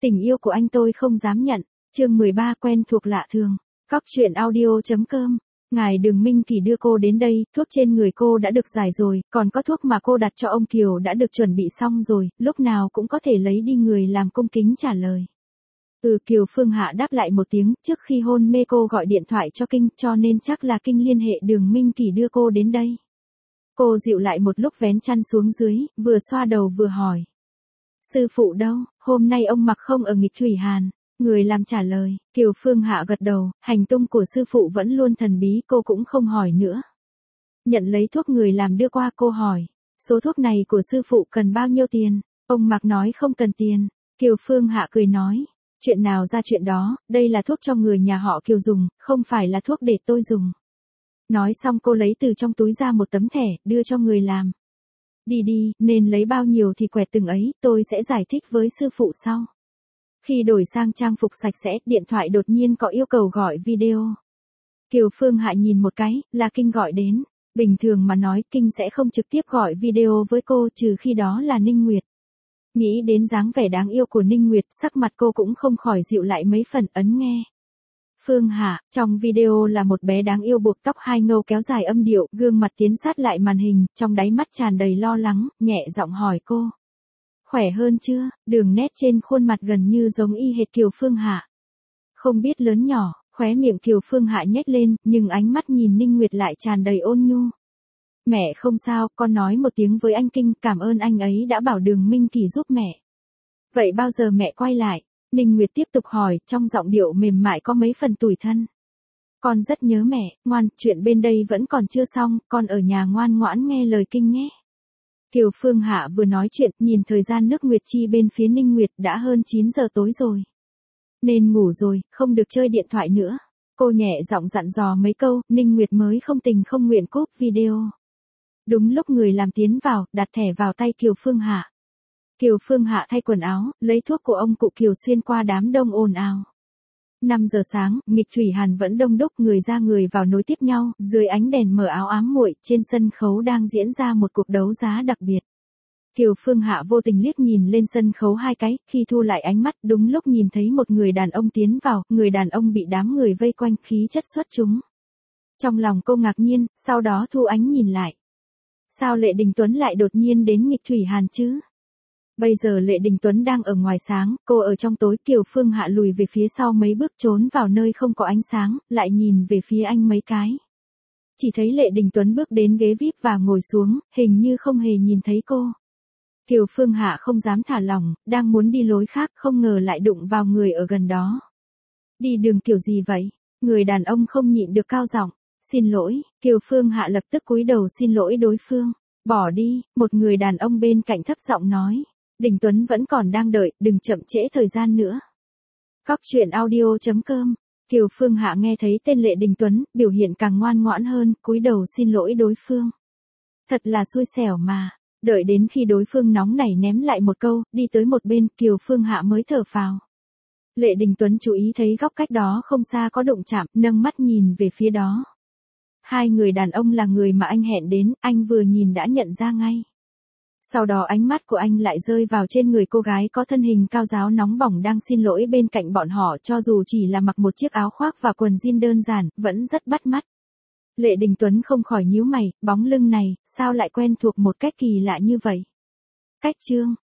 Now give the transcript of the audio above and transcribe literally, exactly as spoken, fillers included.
Tình yêu của anh tôi không dám nhận. Chương mười ba quen thuộc lạ thường. Cóc truyện audio.com. Ngài Đường Minh Kỳ đưa cô đến đây, thuốc trên người cô đã được giải rồi, còn có thuốc mà cô đặt cho ông Kiều đã được chuẩn bị xong rồi, lúc nào cũng có thể lấy đi. Người làm cung kính trả lời. Ừ, Kiều Phương Hạ đáp lại một tiếng, trước khi hôn mê cô gọi điện thoại cho Kinh, cho nên chắc là Kinh liên hệ Đường Minh Kỳ đưa cô đến đây. Cô dịu lại một lúc vén chăn xuống dưới, vừa xoa đầu vừa hỏi. Sư phụ đâu, hôm nay ông mặc không ở nghịch thủy hàn. Người làm trả lời, Kiều Phương Hạ gật đầu, hành tung của sư phụ vẫn luôn thần bí, cô cũng không hỏi nữa. Nhận lấy thuốc người làm đưa qua, cô hỏi, số thuốc này của sư phụ cần bao nhiêu tiền? Ông Mạc nói không cần tiền. Kiều Phương Hạ cười nói, chuyện nào ra chuyện đó, đây là thuốc cho người nhà họ Kiều dùng, không phải là thuốc để tôi dùng. Nói xong cô lấy từ trong túi ra một tấm thẻ, đưa cho người làm. Đi đi, nên lấy bao nhiêu thì quẹt từng ấy, tôi sẽ giải thích với sư phụ sau. Khi đổi sang trang phục sạch sẽ, điện thoại đột nhiên có yêu cầu gọi video. Kiều Phương Hạ nhìn một cái, là Kinh gọi đến. Bình thường mà nói, Kinh sẽ không trực tiếp gọi video với cô, trừ khi đó là Ninh Nguyệt. Nghĩ đến dáng vẻ đáng yêu của Ninh Nguyệt, sắc mặt cô cũng không khỏi dịu lại mấy phần, ấn nghe. Phương Hạ, trong video là một bé đáng yêu buộc tóc hai ngâu kéo dài âm điệu, gương mặt tiến sát lại màn hình, trong đáy mắt tràn đầy lo lắng, nhẹ giọng hỏi cô. Khỏe hơn chưa? Đường nét trên khuôn mặt gần như giống y hệt Kiều Phương Hạ. Không biết lớn nhỏ, khóe miệng Kiều Phương Hạ nhếch lên, nhưng ánh mắt nhìn Ninh Nguyệt lại tràn đầy ôn nhu. Mẹ không sao, con nói một tiếng với anh Kinh, cảm ơn anh ấy đã bảo Đường Minh Kỳ giúp mẹ. Vậy bao giờ mẹ quay lại? Ninh Nguyệt tiếp tục hỏi, trong giọng điệu mềm mại có mấy phần tủi thân. Con rất nhớ mẹ, ngoan, chuyện bên đây vẫn còn chưa xong, con ở nhà ngoan ngoãn nghe lời Kinh nhé. Kiều Phương Hạ vừa nói chuyện, nhìn thời gian nước Nguyệt Chi bên phía Ninh Nguyệt đã hơn chín giờ tối rồi. Nên ngủ rồi, không được chơi điện thoại nữa. Cô nhẹ giọng dặn dò mấy câu, Ninh Nguyệt mới không tình không nguyện cúp video. Đúng lúc người làm tiến vào, đặt thẻ vào tay Kiều Phương Hạ. Kiều Phương Hạ thay quần áo, lấy thuốc của ông cụ Kiều xuyên qua đám đông ồn ào. năm giờ sáng, nghịch thủy hàn vẫn đông đúc, người ra người vào nối tiếp nhau, dưới ánh đèn mờ áo ám muội, trên sân khấu đang diễn ra một cuộc đấu giá đặc biệt. Kiều Phương Hạ vô tình liếc nhìn lên sân khấu hai cái, khi thu lại ánh mắt, đúng lúc nhìn thấy một người đàn ông tiến vào, người đàn ông bị đám người vây quanh, khí chất xuất chúng. Trong lòng cô ngạc nhiên, sau đó thu ánh nhìn lại. Sao Lệ Đình Tuấn lại đột nhiên đến nghịch thủy hàn chứ? Bây giờ Lệ Đình Tuấn đang ở ngoài sáng, cô ở trong tối. Kiều Phương Hạ lùi về phía sau mấy bước trốn vào nơi không có ánh sáng, lại nhìn về phía anh mấy cái. Chỉ thấy Lệ Đình Tuấn bước đến ghế vi ai pi và ngồi xuống, hình như không hề nhìn thấy cô. Kiều Phương Hạ không dám thả lỏng, đang muốn đi lối khác, không ngờ lại đụng vào người ở gần đó. Đi đường kiểu gì vậy? Người đàn ông không nhịn được cao giọng. Xin lỗi, Kiều Phương Hạ lập tức cúi đầu xin lỗi đối phương. Bỏ đi, một người đàn ông bên cạnh thấp giọng nói. Đình Tuấn vẫn còn đang đợi, đừng chậm trễ thời gian nữa. Cóc truyện audio.com. Kiều Phương Hạ nghe thấy tên Lệ Đình Tuấn, biểu hiện càng ngoan ngoãn hơn, cúi đầu xin lỗi đối phương. Thật là xui xẻo mà. Đợi đến khi đối phương nóng nảy ném lại một câu, đi tới một bên, Kiều Phương Hạ mới thở phào. Lệ Đình Tuấn chú ý thấy góc cách đó không xa có đụng chạm, nâng mắt nhìn về phía đó. Hai người đàn ông là người mà anh hẹn đến, anh vừa nhìn đã nhận ra ngay. Sau đó ánh mắt của anh lại rơi vào trên người cô gái có thân hình cao ráo nóng bỏng đang xin lỗi bên cạnh bọn họ, cho dù chỉ là mặc một chiếc áo khoác và quần jean đơn giản, vẫn rất bắt mắt. Lệ Đình Tuấn không khỏi nhíu mày, bóng lưng này, sao lại quen thuộc một cách kỳ lạ như vậy? Cách chương